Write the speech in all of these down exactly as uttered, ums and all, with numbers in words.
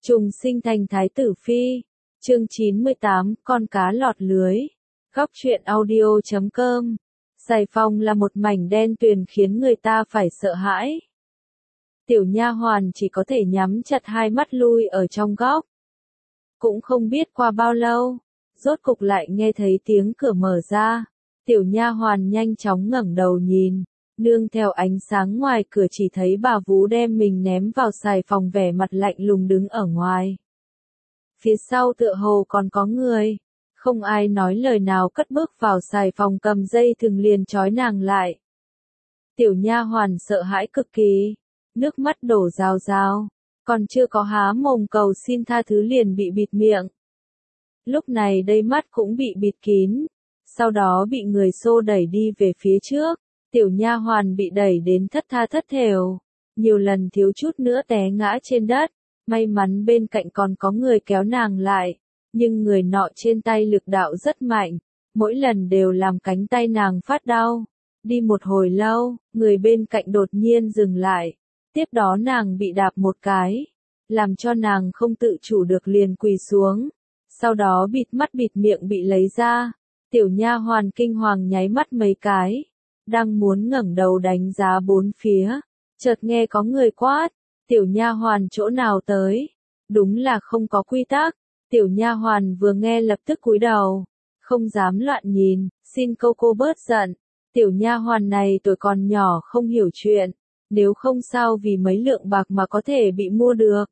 Trùng sinh thành thái tử phi. Chương chín mươi tám, con cá lọt lưới. Góc truyện audio chấm com. Sài Phòng là một mảnh đen tuyền khiến người ta phải sợ hãi. Tiểu nha hoàn chỉ có thể nhắm chặt hai mắt lui ở trong góc. Cũng không biết qua bao lâu, rốt cục lại nghe thấy tiếng cửa mở ra. Tiểu nha hoàn nhanh chóng ngẩng đầu nhìn, nương theo ánh sáng ngoài cửa chỉ thấy bà vú đem mình ném vào Sài Phòng vẻ mặt lạnh lùng đứng ở ngoài. Phía sau tựa hồ còn có người, không ai nói lời nào cất bước vào Sài Phòng cầm dây thừng liền trói nàng lại. Tiểu nha hoàn sợ hãi cực kỳ, nước mắt đổ rào rào, còn chưa có há mồm cầu xin tha thứ liền bị bịt miệng. Lúc này đây mắt cũng bị bịt kín, sau đó bị người xô đẩy đi về phía trước. Tiểu nha hoàn bị đẩy đến thất tha thất thểu, nhiều lần thiếu chút nữa té ngã trên đất, may mắn bên cạnh còn có người kéo nàng lại, nhưng người nọ trên tay lực đạo rất mạnh, mỗi lần đều làm cánh tay nàng phát đau. Đi một hồi lâu, người bên cạnh đột nhiên dừng lại, tiếp đó nàng bị đạp một cái, làm cho nàng không tự chủ được liền quỳ xuống, sau đó bịt mắt bịt miệng bị lấy ra. Tiểu nha hoàn kinh hoàng nháy mắt mấy cái, đang muốn ngẩng đầu đánh giá bốn phía, chợt nghe có người quát, tiểu nha hoàn chỗ nào tới, đúng là không có quy tắc. Tiểu nha hoàn vừa nghe lập tức cúi đầu, không dám loạn nhìn, xin cô cô bớt giận, tiểu nha hoàn này tuổi còn nhỏ không hiểu chuyện, nếu không sao vì mấy lượng bạc mà có thể bị mua được.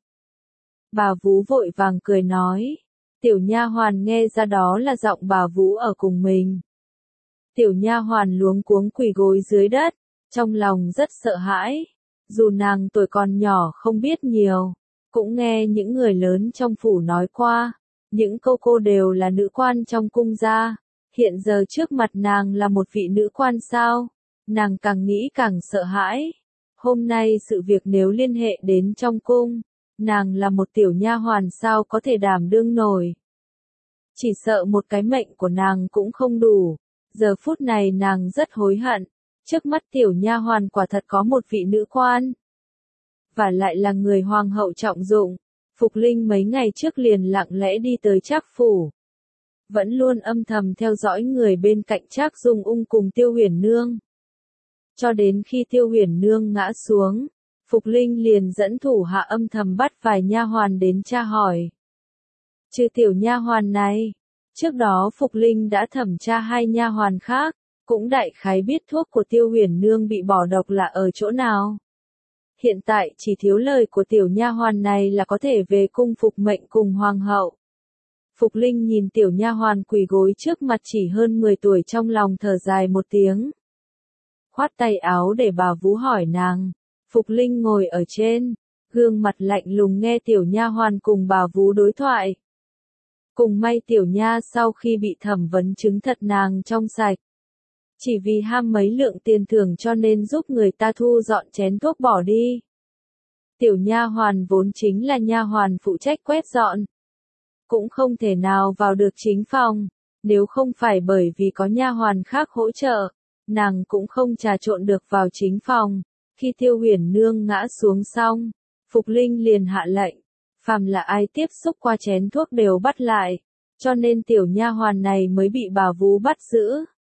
Bà vú vội vàng cười nói, tiểu nha hoàn nghe ra đó là giọng bà vú ở cùng mình. Tiểu nha hoàn luống cuống quỳ gối dưới đất, trong lòng rất sợ hãi, dù nàng tuổi còn nhỏ không biết nhiều, cũng nghe những người lớn trong phủ nói qua, những cô cô đều là nữ quan trong cung gia, hiện giờ trước mặt nàng là một vị nữ quan sao, nàng càng nghĩ càng sợ hãi. Hôm nay sự việc nếu liên hệ đến trong cung, nàng là một tiểu nha hoàn sao có thể đảm đương nổi. Chỉ sợ một cái mệnh của nàng cũng không đủ. Giờ phút này nàng rất hối hận, trước mắt tiểu nha hoàn quả thật có một vị nữ quan, và lại là người hoàng hậu trọng dụng. Phục Linh mấy ngày trước liền lặng lẽ đi tới Trác phủ, vẫn luôn âm thầm theo dõi người bên cạnh Trác Dung Ung cùng Tiêu Huyền Nương. Cho đến khi Tiêu Huyền Nương ngã xuống, Phục Linh liền dẫn thủ hạ âm thầm bắt vài nha hoàn đến tra hỏi. Trừ tiểu nha hoàn này, trước đó Phục Linh đã thẩm tra hai nha hoàn khác, cũng đại khái biết thuốc của Tiêu Huyền Nương bị bỏ độc là ở chỗ nào. Hiện tại chỉ thiếu lời của tiểu nha hoàn này là có thể về cung phục mệnh cùng hoàng hậu. Phục Linh nhìn tiểu nha hoàn quỳ gối trước mặt chỉ hơn mười tuổi trong lòng thở dài một tiếng. Khoát tay áo để bà vú hỏi nàng. Phục Linh ngồi ở trên, gương mặt lạnh lùng nghe tiểu nha hoàn cùng bà vú đối thoại. Cùng may tiểu nha sau khi bị thẩm vấn chứng thật nàng trong sạch. Chỉ vì ham mấy lượng tiền thưởng cho nên giúp người ta thu dọn chén thuốc bỏ đi. Tiểu nha hoàn vốn chính là nha hoàn phụ trách quét dọn, cũng không thể nào vào được chính phòng, nếu không phải bởi vì có nha hoàn khác hỗ trợ, nàng cũng không trà trộn được vào chính phòng. Khi Tiêu Huyền Nương ngã xuống xong, Phục Linh liền hạ lệnh, phàm là ai tiếp xúc qua chén thuốc đều bắt lại, cho nên tiểu nha hoàn này mới bị bà vú bắt giữ.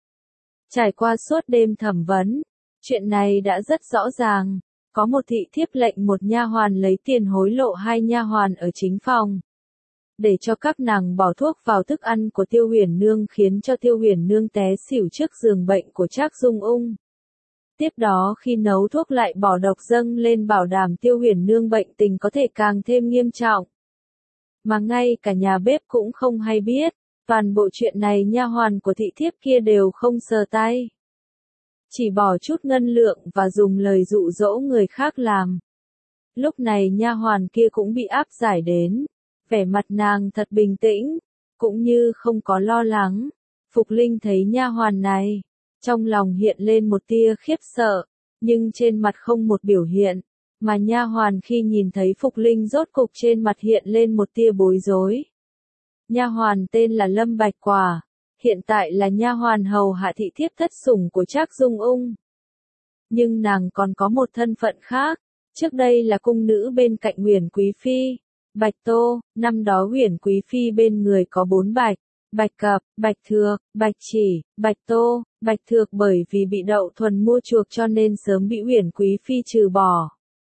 Trải qua suốt đêm thẩm vấn, chuyện này đã rất rõ ràng, có một thị thiếp lệnh một nha hoàn lấy tiền hối lộ hai nha hoàn ở chính phòng, để cho các nàng bỏ thuốc vào thức ăn của Tiêu Huyền Nương khiến cho Tiêu Huyền Nương té xỉu trước giường bệnh của Trác Dung Ung. Tiếp đó khi nấu thuốc lại bỏ độc dâng lên bảo đảm Tiêu Huyền Nương bệnh tình có thể càng thêm nghiêm trọng. Mà ngay cả nhà bếp cũng không hay biết, toàn bộ chuyện này nha hoàn của thị thiếp kia đều không sờ tay. Chỉ bỏ chút ngân lượng và dùng lời dụ dỗ người khác làm. Lúc này nha hoàn kia cũng bị áp giải đến, vẻ mặt nàng thật bình tĩnh, cũng như không có lo lắng. Phục Linh thấy nha hoàn này, trong lòng hiện lên một tia khiếp sợ, nhưng trên mặt không một biểu hiện, mà nha hoàn khi nhìn thấy Phục Linh rốt cục trên mặt hiện lên một tia bối rối. Nha hoàn tên là Lâm Bạch Quả, hiện tại là nha hoàn hầu hạ thị thiếp thất sủng của Trác Dung Ung. Nhưng nàng còn có một thân phận khác, trước đây là cung nữ bên cạnh Huyền Quý phi, Bạch Tô, năm đó Huyền Quý Phi bên người có bốn bạch, Bạch Cập, Bạch Thược, Bạch Chỉ, Bạch Tô. Bạch Thược bởi vì bị Đậu Thuần mua chuộc cho nên sớm bị Huyền Quý Phi trừ bỏ.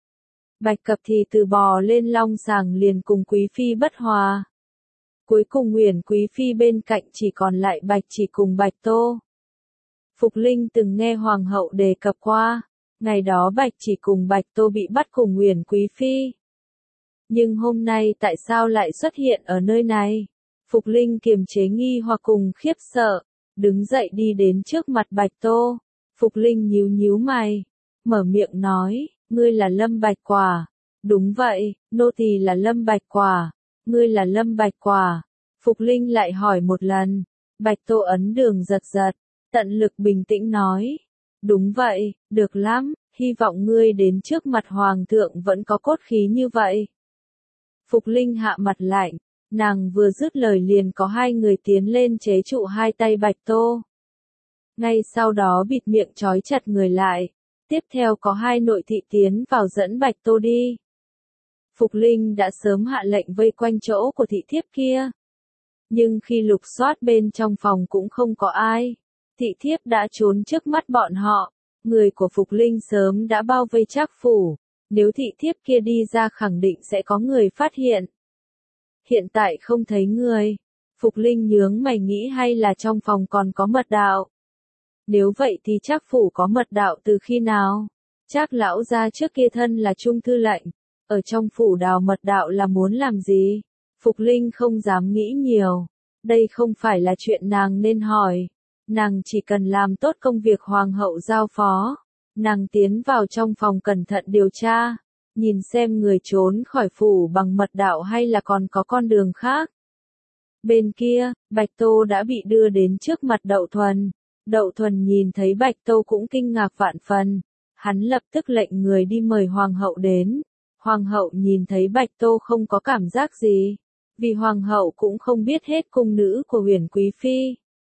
Bạch Cập thì từ bò lên long sàng liền cùng Quý Phi bất hòa. Cuối cùng Huyền Quý Phi bên cạnh chỉ còn lại Bạch Chỉ cùng Bạch Tô. Phục Linh từng nghe Hoàng hậu đề cập qua, ngày đó Bạch Chỉ cùng Bạch Tô bị bắt cùng Huyền Quý Phi. Nhưng hôm nay tại sao lại xuất hiện ở nơi này? Phục Linh kiềm chế nghi hoặc cùng khiếp sợ, đứng dậy đi đến trước mặt Bạch Tô. Phục Linh nhíu nhíu mày, mở miệng nói, ngươi là Lâm Bạch Quả. Đúng vậy, nô tỳ là Lâm Bạch Quả. Ngươi là Lâm Bạch Quả. Phục Linh lại hỏi một lần. Bạch Tô ấn đường giật giật, tận lực bình tĩnh nói. Đúng vậy, được lắm, hy vọng ngươi đến trước mặt Hoàng thượng vẫn có cốt khí như vậy. Phục Linh hạ mặt lạnh, nàng vừa dứt lời liền có hai người tiến lên chế trụ hai tay Bạch Tô. Ngay sau đó bịt miệng trói chặt người lại, tiếp theo có hai nội thị tiến vào dẫn Bạch Tô đi. Phục Linh đã sớm hạ lệnh vây quanh chỗ của thị thiếp kia. Nhưng khi lục soát bên trong phòng cũng không có ai. Thị thiếp đã trốn trước mắt bọn họ. Người của Phục Linh sớm đã bao vây Trác phủ. Nếu thị thiếp kia đi ra khẳng định sẽ có người phát hiện. Hiện tại không thấy người. Phục Linh nhướng mày nghĩ hay là trong phòng còn có mật đạo. Nếu vậy thì Trác phủ có mật đạo từ khi nào? Trác lão gia trước kia thân là trung thư lệnh. Ở trong phủ đào mật đạo là muốn làm gì? Phục Linh không dám nghĩ nhiều. Đây không phải là chuyện nàng nên hỏi. Nàng chỉ cần làm tốt công việc hoàng hậu giao phó. Nàng tiến vào trong phòng cẩn thận điều tra. Nhìn xem người trốn khỏi phủ bằng mật đạo hay là còn có con đường khác. Bên kia, Bạch Tô đã bị đưa đến trước mặt Đậu Thuần. Đậu Thuần nhìn thấy Bạch Tô cũng kinh ngạc vạn phần. Hắn lập tức lệnh người đi mời hoàng hậu đến. Hoàng hậu nhìn thấy Bạch Tô không có cảm giác gì, vì hoàng hậu cũng không biết hết cung nữ của Huyền Quý Phi.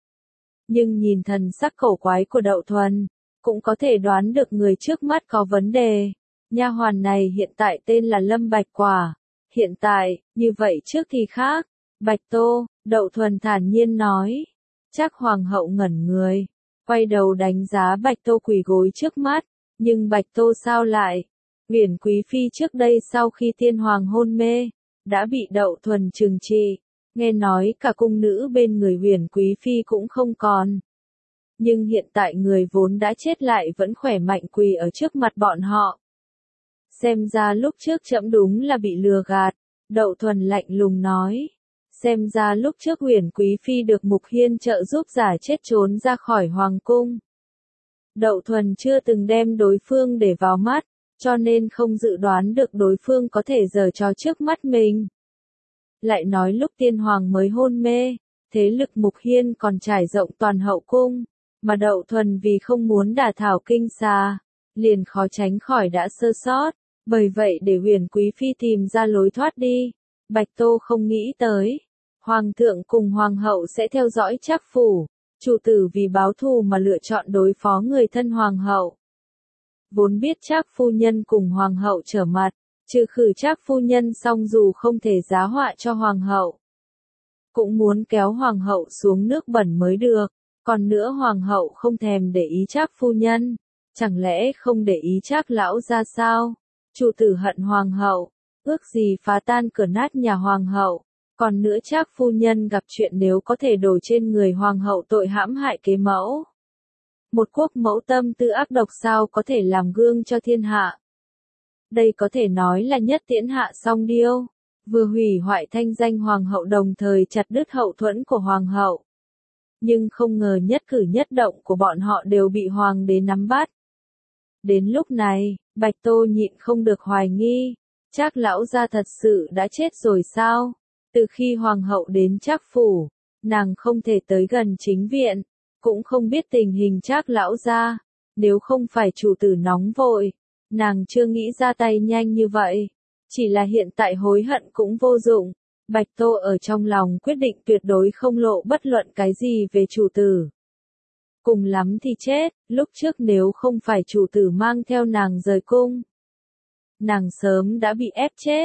Nhưng nhìn thần sắc cổ quái của Đậu Thuần, cũng có thể đoán được người trước mắt có vấn đề. Nha hoàn này hiện tại tên là Lâm Bạch Quả. Hiện tại, như vậy trước thì khác. Bạch Tô, Đậu Thuần thản nhiên nói. Chắc hoàng hậu ngẩn người, quay đầu đánh giá Bạch Tô quỳ gối trước mắt, nhưng Bạch Tô sao lại? Huyền Quý Phi trước đây sau khi tiên hoàng hôn mê, đã bị Đậu Thuần trừng trị, nghe nói cả cung nữ bên người Huyền Quý Phi cũng không còn. Nhưng hiện tại người vốn đã chết lại vẫn khỏe mạnh quỳ ở trước mặt bọn họ. Xem ra lúc trước trẫm đúng là bị lừa gạt, Đậu Thuần lạnh lùng nói. Xem ra lúc trước Huyền Quý Phi được Mục Hiên trợ giúp giả chết trốn ra khỏi hoàng cung. Đậu Thuần chưa từng đem đối phương để vào mắt, cho nên không dự đoán được đối phương có thể giở trò trước mắt mình. Lại nói lúc tiên hoàng mới hôn mê, thế lực Mục Hiên còn trải rộng toàn hậu cung, mà Đậu Thuần vì không muốn đả thảo kinh xà, liền khó tránh khỏi đã sơ sót, bởi vậy để Huyền Quý Phi tìm ra lối thoát đi. Bạch Tô không nghĩ tới, Hoàng thượng cùng Hoàng hậu sẽ theo dõi Trác phủ, chủ tử vì báo thù mà lựa chọn đối phó người thân Hoàng hậu. Vốn biết Trác phu nhân cùng Hoàng hậu trở mặt, trừ khử Trác phu nhân xong dù không thể giá họa cho Hoàng hậu. Cũng muốn kéo Hoàng hậu xuống nước bẩn mới được, còn nữa Hoàng hậu không thèm để ý Trác phu nhân, chẳng lẽ không để ý Trác lão ra sao? Chủ tử hận Hoàng hậu, ước gì phá tan cửa nát nhà Hoàng hậu, còn nữa Trác phu nhân gặp chuyện nếu có thể đổ trên người Hoàng hậu tội hãm hại kế mẫu. Một quốc mẫu tâm tư ác độc sao có thể làm gương cho thiên hạ. Đây có thể nói là nhất tiễn hạ song điêu, vừa hủy hoại thanh danh Hoàng hậu đồng thời chặt đứt hậu thuẫn của Hoàng hậu. Nhưng không ngờ nhất cử nhất động của bọn họ đều bị Hoàng đế nắm bắt. Đến lúc này, Bạch Tô nhịn không được hoài nghi, Trác lão gia thật sự đã chết rồi sao? Từ khi Hoàng hậu đến Trác phủ, nàng không thể tới gần chính viện, cũng không biết tình hình Trác lão gia, nếu không phải chủ tử nóng vội, nàng chưa nghĩ ra tay nhanh như vậy, chỉ là hiện tại hối hận cũng vô dụng. Bạch Tô ở trong lòng quyết định tuyệt đối không lộ bất luận cái gì về chủ tử. Cùng lắm thì chết, lúc trước nếu không phải chủ tử mang theo nàng rời cung, nàng sớm đã bị ép chết,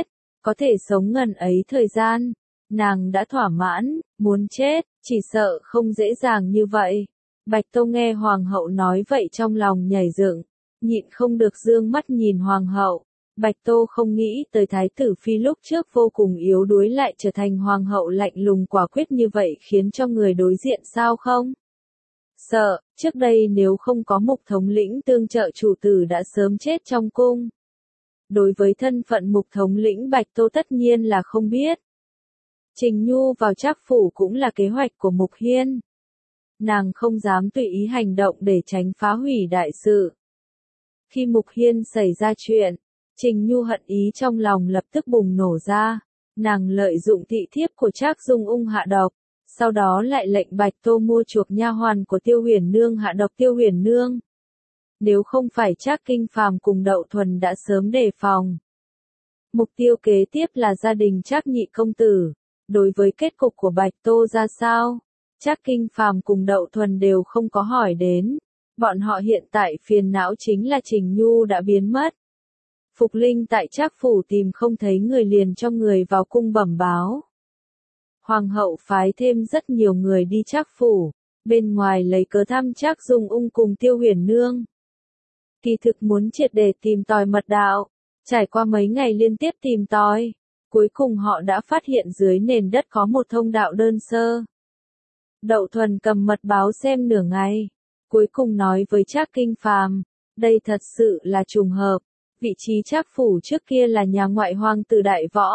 Có thể sống ngần ấy thời gian, nàng đã thỏa mãn, muốn chết, chỉ sợ không dễ dàng như vậy. Bạch Tô nghe hoàng hậu nói vậy trong lòng nhảy dựng, nhịn không được dương mắt nhìn hoàng hậu. Bạch Tô không nghĩ tới thái tử phi lúc trước vô cùng yếu đuối lại trở thành hoàng hậu lạnh lùng quả quyết như vậy khiến cho người đối diện sao không? Sợ, trước đây nếu không có Mục thống lĩnh tương trợ chủ tử đã sớm chết trong cung. Đối với thân phận Mục thống lĩnh Bạch Tô tất nhiên là không biết. Trình Nhu vào Trác phủ cũng là kế hoạch của Mục Hiên. Nàng không dám tùy ý hành động để tránh phá hủy đại sự. Khi Mục Hiên xảy ra chuyện, Trình Nhu hận ý trong lòng lập tức bùng nổ ra. Nàng lợi dụng thị thiếp của Trác Dung Ung hạ độc, sau đó lại lệnh Bạch Tô mua chuộc nha hoàn của Tiêu Huyền Nương hạ độc Tiêu Huyền Nương. Nếu không phải Trác Kinh Phàm cùng Đậu Thuần đã sớm đề phòng. Mục tiêu kế tiếp là gia đình Trác nhị công tử. Đối với kết cục của Bạch Tô ra sao, Trác Kinh Phàm cùng Đậu Thuần đều không có hỏi đến. Bọn họ hiện tại phiền não chính là Trình Nhu đã biến mất. Phục Linh tại Trác phủ tìm không thấy người liền cho người vào cung bẩm báo. Hoàng hậu phái thêm rất nhiều người đi Trác phủ, bên ngoài lấy cớ thăm Trác Dung Ung cùng Tiêu Huyền Nương. Kỳ thực muốn triệt để tìm tòi mật đạo, trải qua mấy ngày liên tiếp tìm tòi, cuối cùng họ đã phát hiện dưới nền đất có một thông đạo đơn sơ. Đậu Thuần cầm mật báo xem nửa ngày, cuối cùng nói với Trác Kinh Phàm, đây thật sự là trùng hợp, vị trí Trác phủ trước kia là nhà ngoại hoàng tử Đại Võ.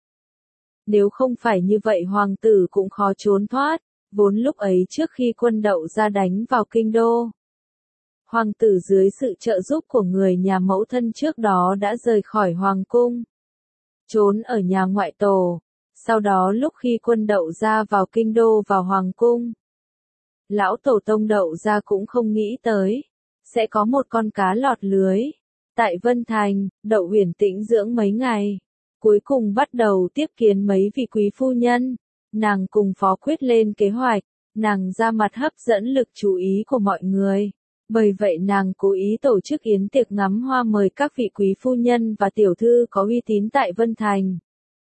Nếu không phải như vậy hoàng tử cũng khó trốn thoát, vốn lúc ấy trước khi quân Đậu ra đánh vào kinh đô. Hoàng tử dưới sự trợ giúp của người nhà mẫu thân trước đó đã rời khỏi hoàng cung, trốn ở nhà ngoại tổ, sau đó lúc khi quân Đậu ra vào kinh đô vào hoàng cung. Lão tổ tông Đậu ra cũng không nghĩ tới, sẽ có một con cá lọt lưới. Tại Vân Thành, Đậu Huyền tĩnh dưỡng mấy ngày, cuối cùng bắt đầu tiếp kiến mấy vị quý phu nhân. Nàng cùng Phó Quyết lên kế hoạch, nàng ra mặt hấp dẫn lực chú ý của mọi người. Bởi vậy nàng cố ý tổ chức yến tiệc ngắm hoa mời các vị quý phu nhân và tiểu thư có uy tín tại Vân Thành.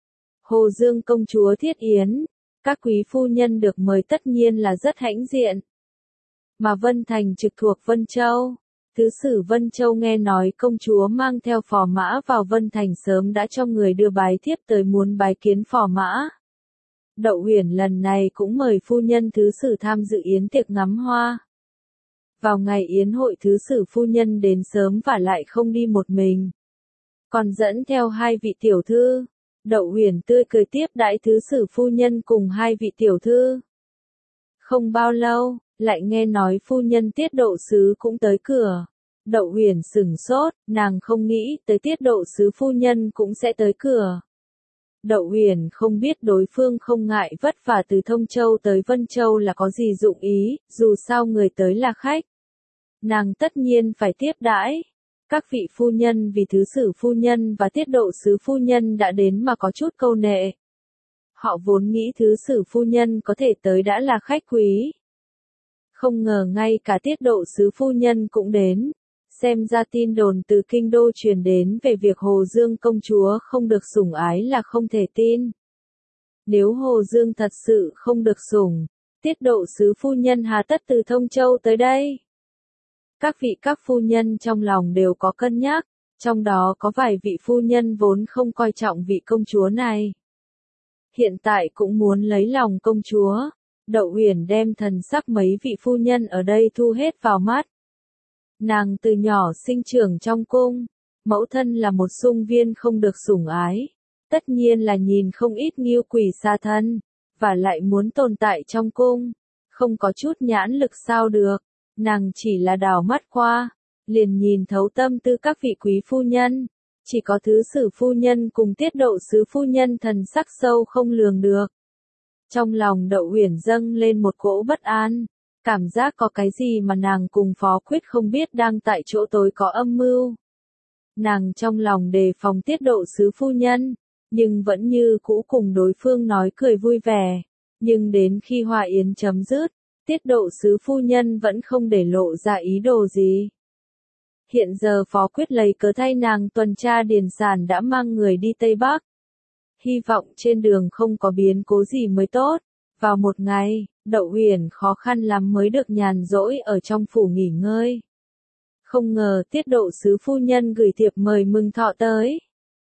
Hồ Dương công chúa thiết yến, các quý phu nhân được mời tất nhiên là rất hãnh diện. Mà Vân Thành trực thuộc Vân Châu. Thứ sử Vân Châu nghe nói công chúa mang theo phò mã vào Vân Thành sớm đã cho người đưa bái thiếp tới muốn bái kiến phò mã. Đậu Huyền lần này cũng mời phu nhân thứ sử tham dự yến tiệc ngắm hoa. Vào ngày yến hội thứ sử phu nhân đến sớm và lại không đi một mình, còn dẫn theo hai vị tiểu thư. Đậu Huyền tươi cười tiếp đãi thứ sử phu nhân cùng hai vị tiểu thư. Không bao lâu, lại nghe nói phu nhân Tiết Độ Sứ cũng tới cửa. Đậu Huyền sửng sốt, nàng không nghĩ tới Tiết Độ Sứ phu nhân cũng sẽ tới cửa. Đậu Huyền không biết đối phương không ngại vất vả từ Thông Châu tới Vân Châu là có gì dụng ý, dù sao người tới là khách. Nàng tất nhiên phải tiếp đãi. Các vị phu nhân vì thứ sử phu nhân và Tiết Độ Sứ phu nhân đã đến mà có chút câu nệ. Họ vốn nghĩ thứ sử phu nhân có thể tới đã là khách quý. Không ngờ ngay cả Tiết Độ Sứ phu nhân cũng đến. Xem ra tin đồn từ kinh đô truyền đến về việc Hồ Dương công chúa không được sủng ái là không thể tin. Nếu Hồ Dương thật sự không được sủng, Tiết Độ Sứ phu nhân hà tất từ Thông Châu tới đây? Các vị các phu nhân trong lòng đều có cân nhắc, trong đó có vài vị phu nhân vốn không coi trọng vị công chúa này. Hiện tại cũng muốn lấy lòng công chúa. Đậu Huyền đem thần sắc mấy vị phu nhân ở đây thu hết vào mắt. Nàng từ nhỏ sinh trưởng trong cung, mẫu thân là một sung viên không được sủng ái, tất nhiên là nhìn không ít nghiêu quỷ xa thân, và lại muốn tồn tại trong cung, không có chút nhãn lực sao được. Nàng chỉ là đảo mắt qua, liền nhìn thấu tâm tư các vị quý phu nhân, chỉ có thứ sử phu nhân cùng Tiết Độ Sứ phu nhân thần sắc sâu không lường được. Trong lòng Đậu Huyền dâng lên một cỗ bất an, cảm giác có cái gì mà nàng cùng Phó Quyết không biết đang tại chỗ tối có âm mưu. Nàng trong lòng đề phòng Tiết Độ Sứ phu nhân, nhưng vẫn như cũ cùng đối phương nói cười vui vẻ. Nhưng đến khi hòa yến chấm dứt, Tiết Độ Sứ phu nhân vẫn không để lộ ra ý đồ gì. Hiện giờ Phó Quyết lấy cớ thay nàng tuần tra điền sản đã mang người đi Tây Bắc. hy vọng trên đường không có biến cố gì mới tốt. Vào một ngày, Đậu Huyền khó khăn lắm mới được nhàn rỗi ở trong phủ nghỉ ngơi. Không ngờ Tiết Độ sứ phu nhân gửi thiệp mời mừng thọ tới.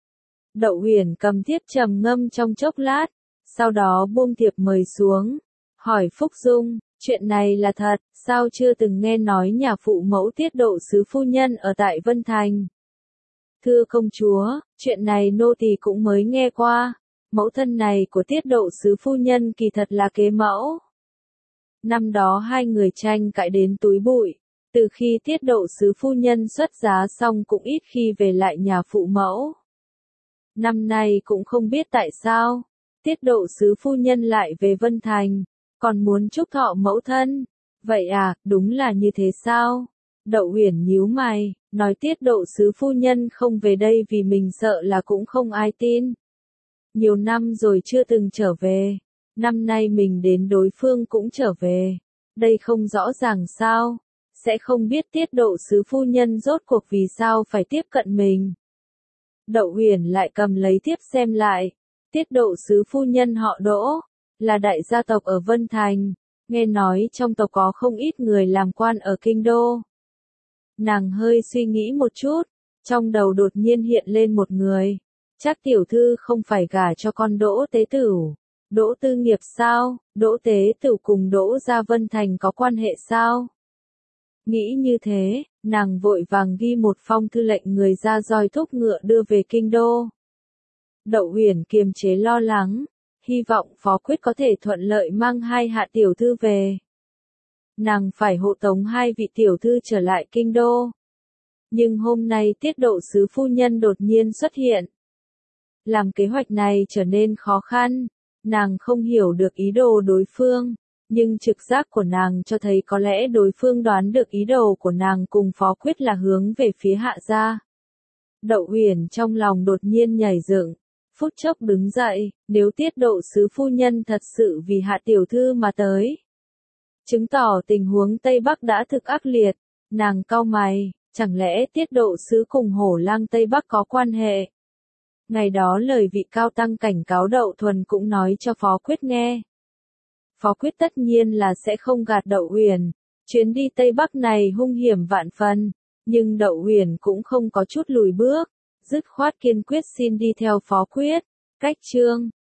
Đậu Huyền cầm thiếp trầm ngâm trong chốc lát, sau đó buông thiệp mời xuống, hỏi Phúc Dung, chuyện này là thật, sao chưa từng nghe nói nhà phụ mẫu Tiết Độ sứ phu nhân ở tại Vân Thành? Thưa công chúa, chuyện này nô tỳ cũng mới nghe qua, mẫu thân này của Tiết Độ sứ phu nhân kỳ thật là kế mẫu. Năm đó hai người tranh cãi đến túi bụi, từ khi Tiết Độ sứ phu nhân xuất giá xong cũng ít khi về lại nhà phụ mẫu. Năm nay cũng không biết tại sao, Tiết Độ sứ phu nhân lại về Vân Thành, còn muốn chúc thọ mẫu thân. Vậy à, đúng là như thế sao? Đậu Huyền nhíu mày, nói Tiết Độ sứ phu nhân không về đây vì mình sợ là cũng không ai tin. Nhiều năm rồi chưa từng trở về, năm nay mình đến đối phương cũng trở về, đây không rõ ràng sao? Sẽ không biết Tiết Độ sứ phu nhân rốt cuộc vì sao phải tiếp cận mình. Đậu Huyền lại cầm lấy thiếp xem lại, Tiết Độ sứ phu nhân họ Đỗ, là đại gia tộc ở Vân Thành, nghe nói trong tộc có không ít người làm quan ở kinh đô. Nàng hơi suy nghĩ một chút, trong đầu đột nhiên hiện lên một người, chắc tiểu thư không phải gả cho con Đỗ Tế Tửu. Đỗ Tư Nghiệp sao? Đỗ Tế Tửu cùng Đỗ gia Vân Thành có quan hệ sao? Nghĩ như thế, nàng vội vàng ghi một phong thư lệnh người ra roi thúc ngựa đưa về kinh đô. Đậu Huyền kiềm chế lo lắng, hy vọng Phó Quyết có thể thuận lợi mang hai hạ tiểu thư về. Nàng phải hộ tống hai vị tiểu thư trở lại kinh đô. Nhưng hôm nay Tiết Độ sứ phu nhân đột nhiên xuất hiện, làm kế hoạch này trở nên khó khăn. Nàng không hiểu được ý đồ đối phương, nhưng trực giác của nàng cho thấy có lẽ đối phương đoán được ý đồ của nàng cùng Phó Quyết là hướng về phía hạ gia. Đậu Huyền trong lòng đột nhiên nhảy dựng, phút chốc đứng dậy, nếu Tiết Độ sứ phu nhân thật sự vì hạ tiểu thư mà tới, chứng tỏ tình huống Tây Bắc đã thực ác liệt. Nàng cau mày, chẳng lẽ Tiết Độ sứ cùng Hổ Lang Tây Bắc có quan hệ? Ngày đó lời vị cao tăng cảnh cáo Đậu Thuần cũng nói cho Phó Quyết nghe. Phó Quyết tất nhiên là sẽ không gạt Đậu Huyền, chuyến đi Tây Bắc này hung hiểm vạn phần, nhưng Đậu Huyền cũng không có chút lùi bước, dứt khoát kiên quyết xin đi theo Phó Quyết. Cách chương